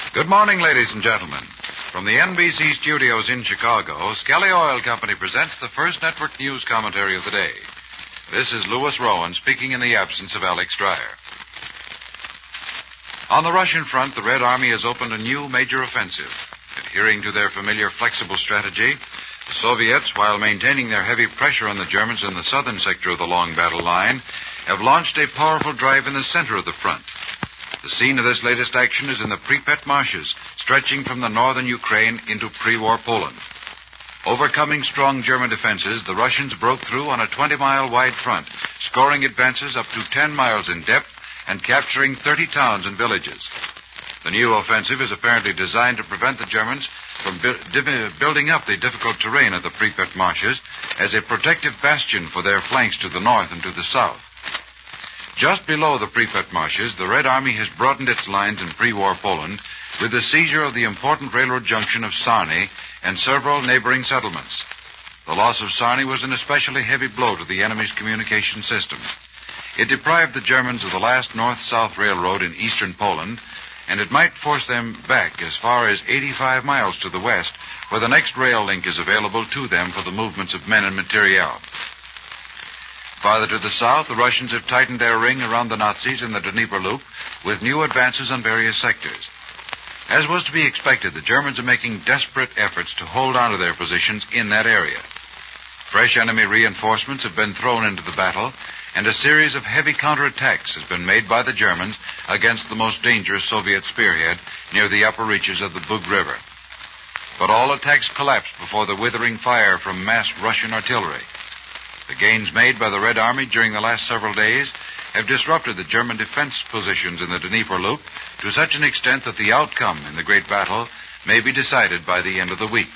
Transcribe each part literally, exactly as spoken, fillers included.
Good morning, ladies and gentlemen. From the N B C studios in Chicago, Skelly Oil Company presents the first network news commentary of the day. This is Louis Rowan speaking in the absence of Alex Dreyer. On the Russian front, the Red Army has opened a new major offensive. Adhering to their familiar flexible strategy, the Soviets, while maintaining their heavy pressure on the Germans in the southern sector of the long battle line, have launched a powerful drive in the center of the front. The scene of this latest action is in the Pripet marshes, stretching from the northern Ukraine into pre-war Poland. Overcoming strong German defenses, the Russians broke through on a twenty-mile wide front, scoring advances up to ten miles in depth and capturing thirty towns and villages. The new offensive is apparently designed to prevent the Germans from bu- di- building up the difficult terrain of the Pripet marshes as a protective bastion for their flanks to the north and to the south. Just below the Pripet marshes, the Red Army has broadened its lines in pre-war Poland with the seizure of the important railroad junction of Sarny and several neighboring settlements. The loss of Sarny was an especially heavy blow to the enemy's communication system. It deprived the Germans of the last north-south railroad in eastern Poland, and it might force them back as far as eighty-five miles to the west, where the next rail link is available to them for the movements of men and materiel. Farther to the south, the Russians have tightened their ring around the Nazis in the Dnieper Loop with new advances on various sectors. As was to be expected, the Germans are making desperate efforts to hold on to their positions in that area. Fresh enemy reinforcements have been thrown into the battle, and a series of heavy counterattacks has been made by the Germans against the most dangerous Soviet spearhead near the upper reaches of the Bug River. But all attacks collapsed before the withering fire from massed Russian artillery. The gains made by the Red Army during the last several days have disrupted the German defense positions in the Dnieper Loop to such an extent that the outcome in the great battle may be decided by the end of the week.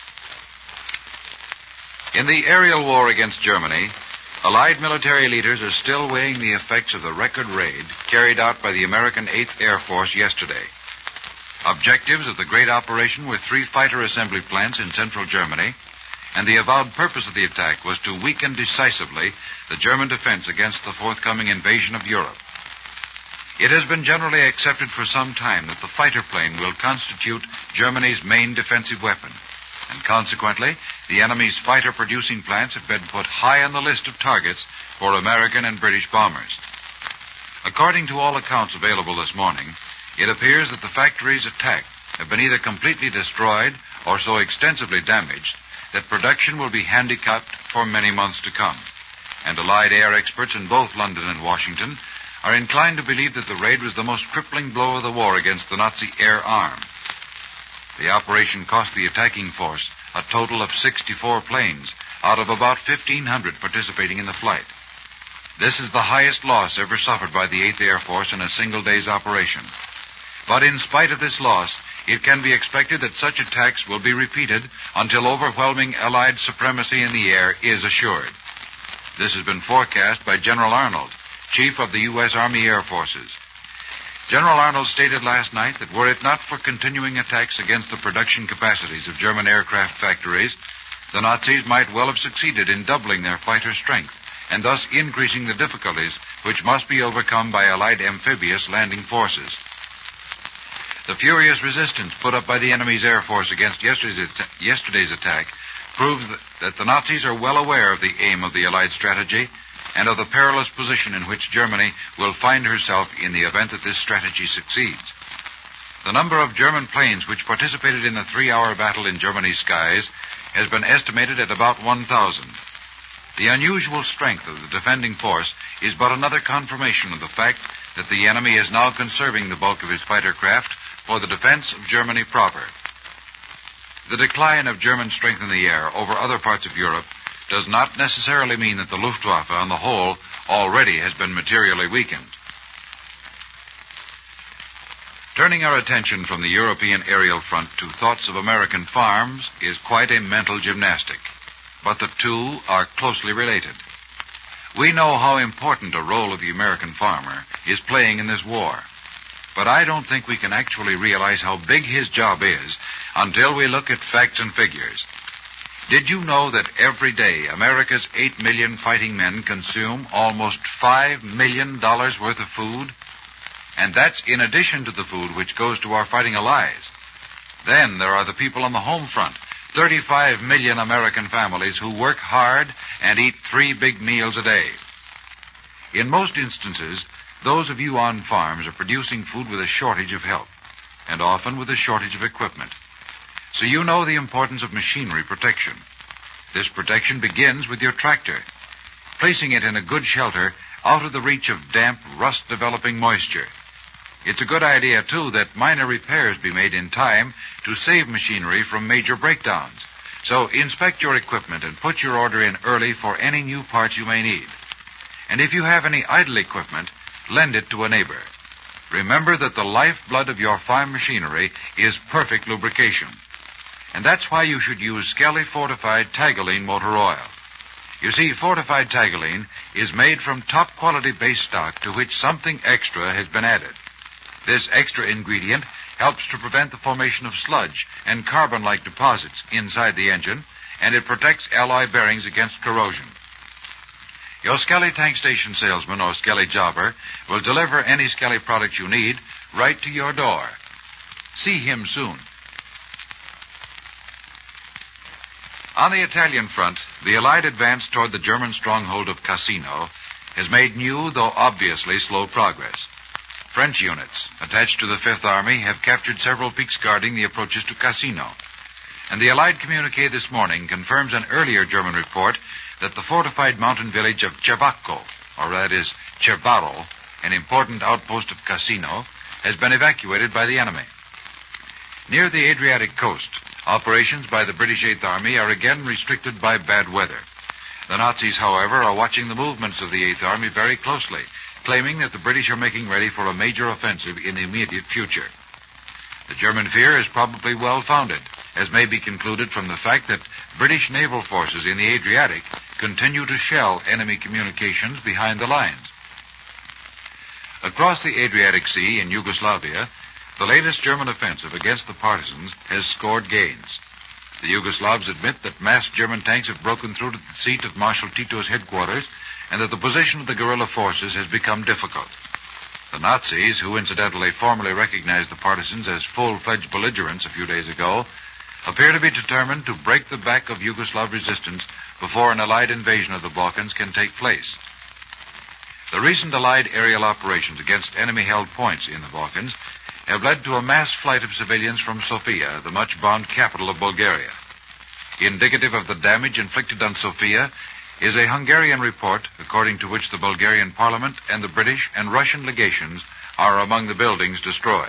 In the aerial war against Germany, Allied military leaders are still weighing the effects of the record raid carried out by the American eighth Air Force yesterday. Objectives of the great operation were three fighter assembly plants in central Germany, and the avowed purpose of the attack was to weaken decisively the German defense against the forthcoming invasion of Europe. It has been generally accepted for some time that the fighter plane will constitute Germany's main defensive weapon, and consequently, the enemy's fighter-producing plants have been put high on the list of targets for American and British bombers. According to all accounts available this morning, it appears that the factories attacked have been either completely destroyed or so extensively damaged that production will be handicapped for many months to come. And Allied air experts in both London and Washington are inclined to believe that the raid was the most crippling blow of the war against the Nazi air arm. The operation cost the attacking force a total of sixty-four planes out of about fifteen hundred participating in the flight. This is the highest loss ever suffered by the eighth Air Force in a single day's operation. But in spite of this loss, it can be expected that such attacks will be repeated until overwhelming Allied supremacy in the air is assured. This has been forecast by General Arnold, Chief of the U S Army Air Forces. General Arnold stated last night that were it not for continuing attacks against the production capacities of German aircraft factories, the Nazis might well have succeeded in doubling their fighter strength and thus increasing the difficulties which must be overcome by Allied amphibious landing forces. The furious resistance put up by the enemy's air force against yesterday's, at- yesterday's attack proves that, that the Nazis are well aware of the aim of the Allied strategy and of the perilous position in which Germany will find herself in the event that this strategy succeeds. The number of German planes which participated in the three-hour battle in Germany's skies has been estimated at about one thousand. The unusual strength of the defending force is but another confirmation of the fact that the enemy is now conserving the bulk of his fighter craft for the defense of Germany proper. The decline of German strength in the air over other parts of Europe does not necessarily mean that the Luftwaffe on the whole already has been materially weakened. Turning our attention from the European aerial front to thoughts of American farms is quite a mental gymnastic, but the two are closely related. We know how important a role the American farmer is playing in this war, but I don't think we can actually realize how big his job is until we look at facts and figures. Did you know that every day America's eight million fighting men consume almost five million dollars worth of food? And that's in addition to the food which goes to our fighting allies. Then there are the people on the home front, thirty-five million American families who work hard and eat three big meals a day. In most instances, those of you on farms are producing food with a shortage of help, and often with a shortage of equipment. So you know the importance of machinery protection. This protection begins with your tractor, placing it in a good shelter out of the reach of damp, rust-developing moisture. It's a good idea, too, that minor repairs be made in time to save machinery from major breakdowns. So inspect your equipment and put your order in early for any new parts you may need. And if you have any idle equipment, lend it to a neighbor. Remember that the lifeblood of your farm machinery is perfect lubrication. And that's why you should use Skelly Fortified Tagaline motor oil. You see, Fortified Tagaline is made from top-quality base stock to which something extra has been added. This extra ingredient helps to prevent the formation of sludge and carbon-like deposits inside the engine, and it protects alloy bearings against corrosion. Your Skelly tank station salesman or Skelly jobber will deliver any Skelly product you need right to your door. See him soon. On the Italian front, the Allied advance toward the German stronghold of Cassino has made new, though obviously slow progress. French units attached to the Fifth Army have captured several peaks guarding the approaches to Cassino. And the Allied communique this morning confirms an earlier German report that the fortified mountain village of Cervacco, or that is Cervaro, an important outpost of Cassino, has been evacuated by the enemy. Near the Adriatic coast, operations by the British Eighth Army are again restricted by bad weather. The Nazis, however, are watching the movements of the Eighth Army very closely, claiming that the British are making ready for a major offensive in the immediate future. The German fear is probably well-founded, as may be concluded from the fact that British naval forces in the Adriatic continue to shell enemy communications behind the lines. Across the Adriatic Sea in Yugoslavia, the latest German offensive against the partisans has scored gains. The Yugoslavs admit that massed German tanks have broken through to the seat of Marshal Tito's headquarters and that the position of the guerrilla forces has become difficult. The Nazis, who incidentally formally recognized the partisans as full-fledged belligerents a few days ago, appear to be determined to break the back of Yugoslav resistance before an Allied invasion of the Balkans can take place. The recent Allied aerial operations against enemy-held points in the Balkans have led to a mass flight of civilians from Sofia, the much-bombed capital of Bulgaria. Indicative of the damage inflicted on Sofia is a Hungarian report according to which the Bulgarian Parliament and the British and Russian legations are among the buildings destroyed.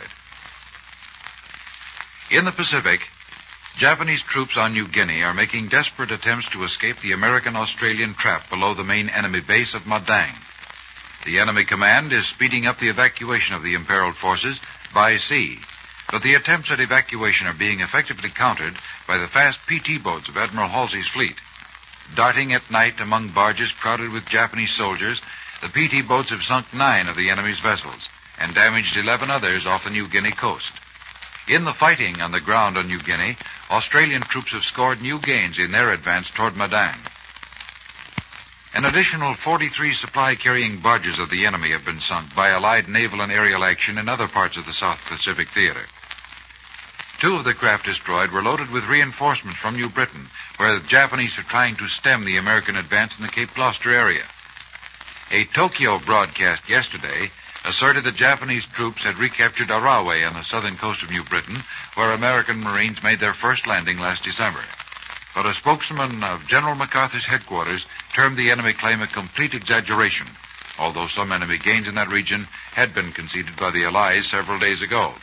In the Pacific, Japanese troops on New Guinea are making desperate attempts to escape the American-Australian trap below the main enemy base of Madang. The enemy command is speeding up the evacuation of the imperiled forces by sea, but the attempts at evacuation are being effectively countered by the fast P T boats of Admiral Halsey's fleet. Darting at night among barges crowded with Japanese soldiers, the P T boats have sunk nine of the enemy's vessels and damaged eleven others off the New Guinea coast. In the fighting on the ground on New Guinea, Australian troops have scored new gains in their advance toward Madang. An additional forty-three supply-carrying barges of the enemy have been sunk by Allied naval and aerial action in other parts of the South Pacific theater. Two of the craft destroyed were loaded with reinforcements from New Britain, where the Japanese are trying to stem the American advance in the Cape Gloucester area. A Tokyo broadcast yesterday asserted that Japanese troops had recaptured Arawe on the southern coast of New Britain, where American Marines made their first landing last December. But a spokesman of General MacArthur's headquarters termed the enemy claim a complete exaggeration, although some enemy gains in that region had been conceded by the Allies several days ago.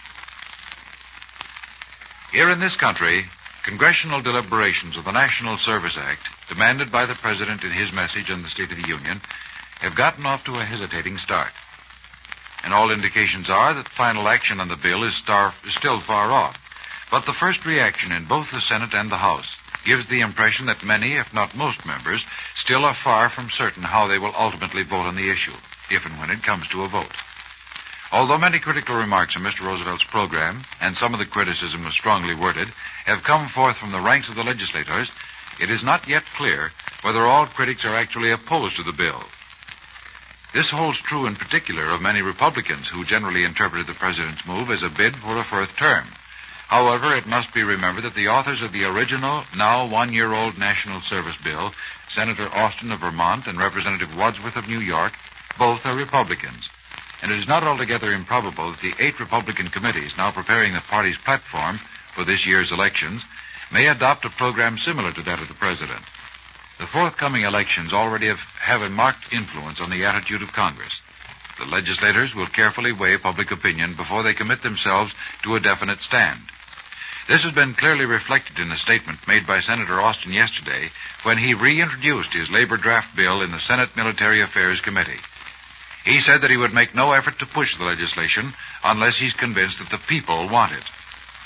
Here in this country, congressional deliberations of the National Service Act, demanded by the President in his message on the State of the Union, have gotten off to a hesitating start. And all indications are that final action on the bill is, star- is still far off. But the first reaction in both the Senate and the House gives the impression that many, if not most members, still are far from certain how they will ultimately vote on the issue, if and when it comes to a vote. Although many critical remarks on Mister Roosevelt's program, and some of the criticism was strongly worded, have come forth from the ranks of the legislators, it is not yet clear whether all critics are actually opposed to the bill. This holds true in particular of many Republicans who generally interpreted the president's move as a bid for a fourth term. However, it must be remembered that the authors of the original, now one-year-old National Service Bill, Senator Austin of Vermont and Representative Wadsworth of New York, both are Republicans. And it is not altogether improbable that the eight Republican committees now preparing the party's platform for this year's elections may adopt a program similar to that of the president. The forthcoming elections already have, have a marked influence on the attitude of Congress. The legislators will carefully weigh public opinion before they commit themselves to a definite stand. This has been clearly reflected in a statement made by Senator Austin yesterday when he reintroduced his labor draft bill in the Senate Military Affairs Committee. He said that he would make no effort to push the legislation unless he's convinced that the people want it.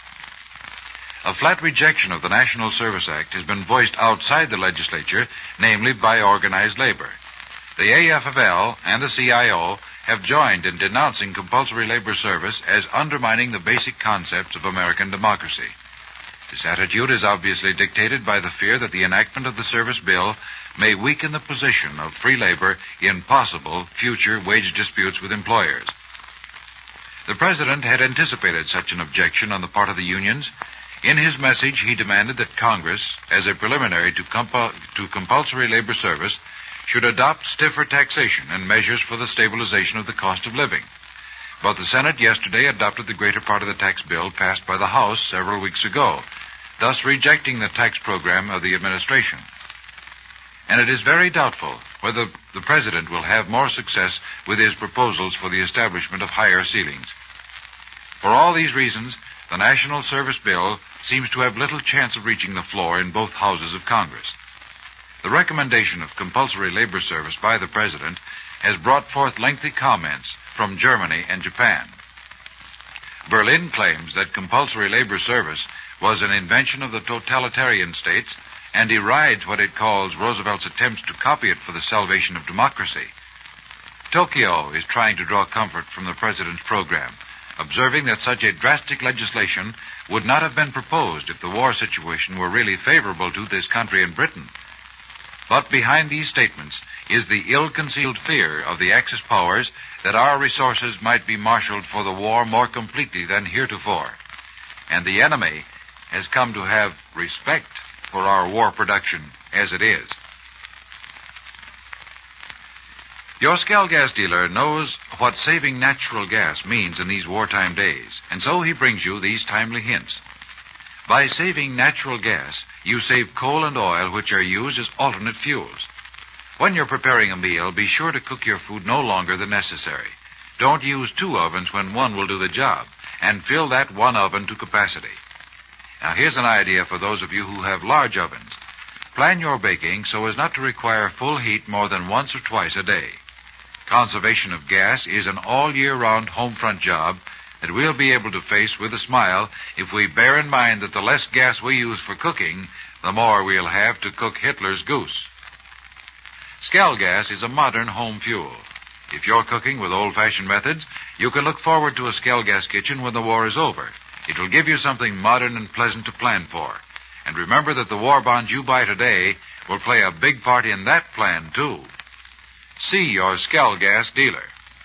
A flat rejection of the National Service Act has been voiced outside the legislature, namely by organized labor. The A F F L and the C I O have joined in denouncing compulsory labor service as undermining the basic concepts of American democracy. This attitude is obviously dictated by the fear that the enactment of the service bill may weaken the position of free labor in possible future wage disputes with employers. The president had anticipated such an objection on the part of the unions. In his message, he demanded that Congress, as a preliminary to, compu- to compulsory labor service, should adopt stiffer taxation and measures for the stabilization of the cost of living. But the Senate yesterday adopted the greater part of the tax bill passed by the House several weeks ago, thus rejecting the tax program of the administration. And it is very doubtful whether the president will have more success with his proposals for the establishment of higher ceilings. For all these reasons, the National Service Bill seems to have little chance of reaching the floor in both houses of Congress. The recommendation of compulsory labor service by the president has brought forth lengthy comments from Germany and Japan. Berlin claims that compulsory labor service was an invention of the totalitarian states and derides what it calls Roosevelt's attempts to copy it for the salvation of democracy. Tokyo is trying to draw comfort from the president's program, observing that such a drastic legislation would not have been proposed if the war situation were really favorable to this country and Britain. But behind these statements is the ill-concealed fear of the Axis powers that our resources might be marshaled for the war more completely than heretofore. And the enemy has come to have respect for our war production as it is. Your Scal gas dealer knows what saving natural gas means in these wartime days, and so he brings you these timely hints. By saving natural gas, you save coal and oil, which are used as alternate fuels. When you're preparing a meal, be sure to cook your food no longer than necessary. Don't use two ovens when one will do the job, and fill that one oven to capacity. Now, here's an idea for those of you who have large ovens. Plan your baking so as not to require full heat more than once or twice a day. Conservation of gas is an all-year-round home front job that we'll be able to face with a smile if we bear in mind that the less gas we use for cooking, the more we'll have to cook Hitler's goose. Scal gas is a modern home fuel. If you're cooking with old-fashioned methods, you can look forward to a Scal gas kitchen when the war is over. It will give you something modern and pleasant to plan for. And remember that the war bonds you buy today will play a big part in that plan, too. See your Scal gas dealer.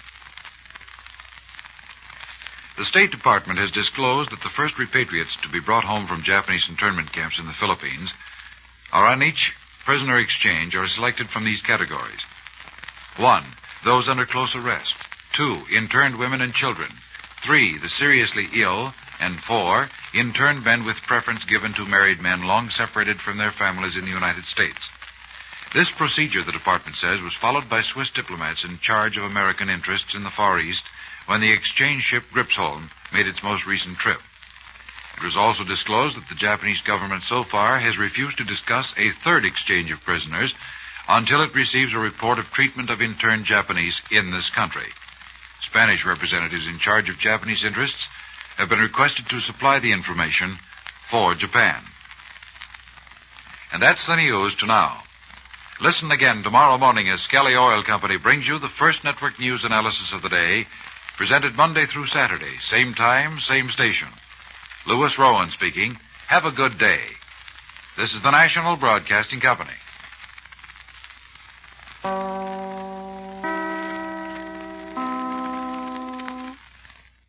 The State Department has disclosed that the first repatriates to be brought home from Japanese internment camps in the Philippines are on each prisoner exchange are selected from these categories. One, those under close arrest. Two, interned women and children. Three, the seriously ill. And four, interned men with preference given to married men long separated from their families in the United States. This procedure, the department says, was followed by Swiss diplomats in charge of American interests in the Far East when the exchange ship Gripsholm made its most recent trip. It was also disclosed that the Japanese government so far has refused to discuss a third exchange of prisoners until it receives a report of treatment of interned Japanese in this country. Spanish representatives in charge of Japanese interests have been requested to supply the information for Japan. And that's the news to now. Listen again tomorrow morning as Skelly Oil Company brings you the first network news analysis of the day, presented Monday through Saturday, same time, same station. Louis Rowan speaking. Have a good day. This is the National Broadcasting Company.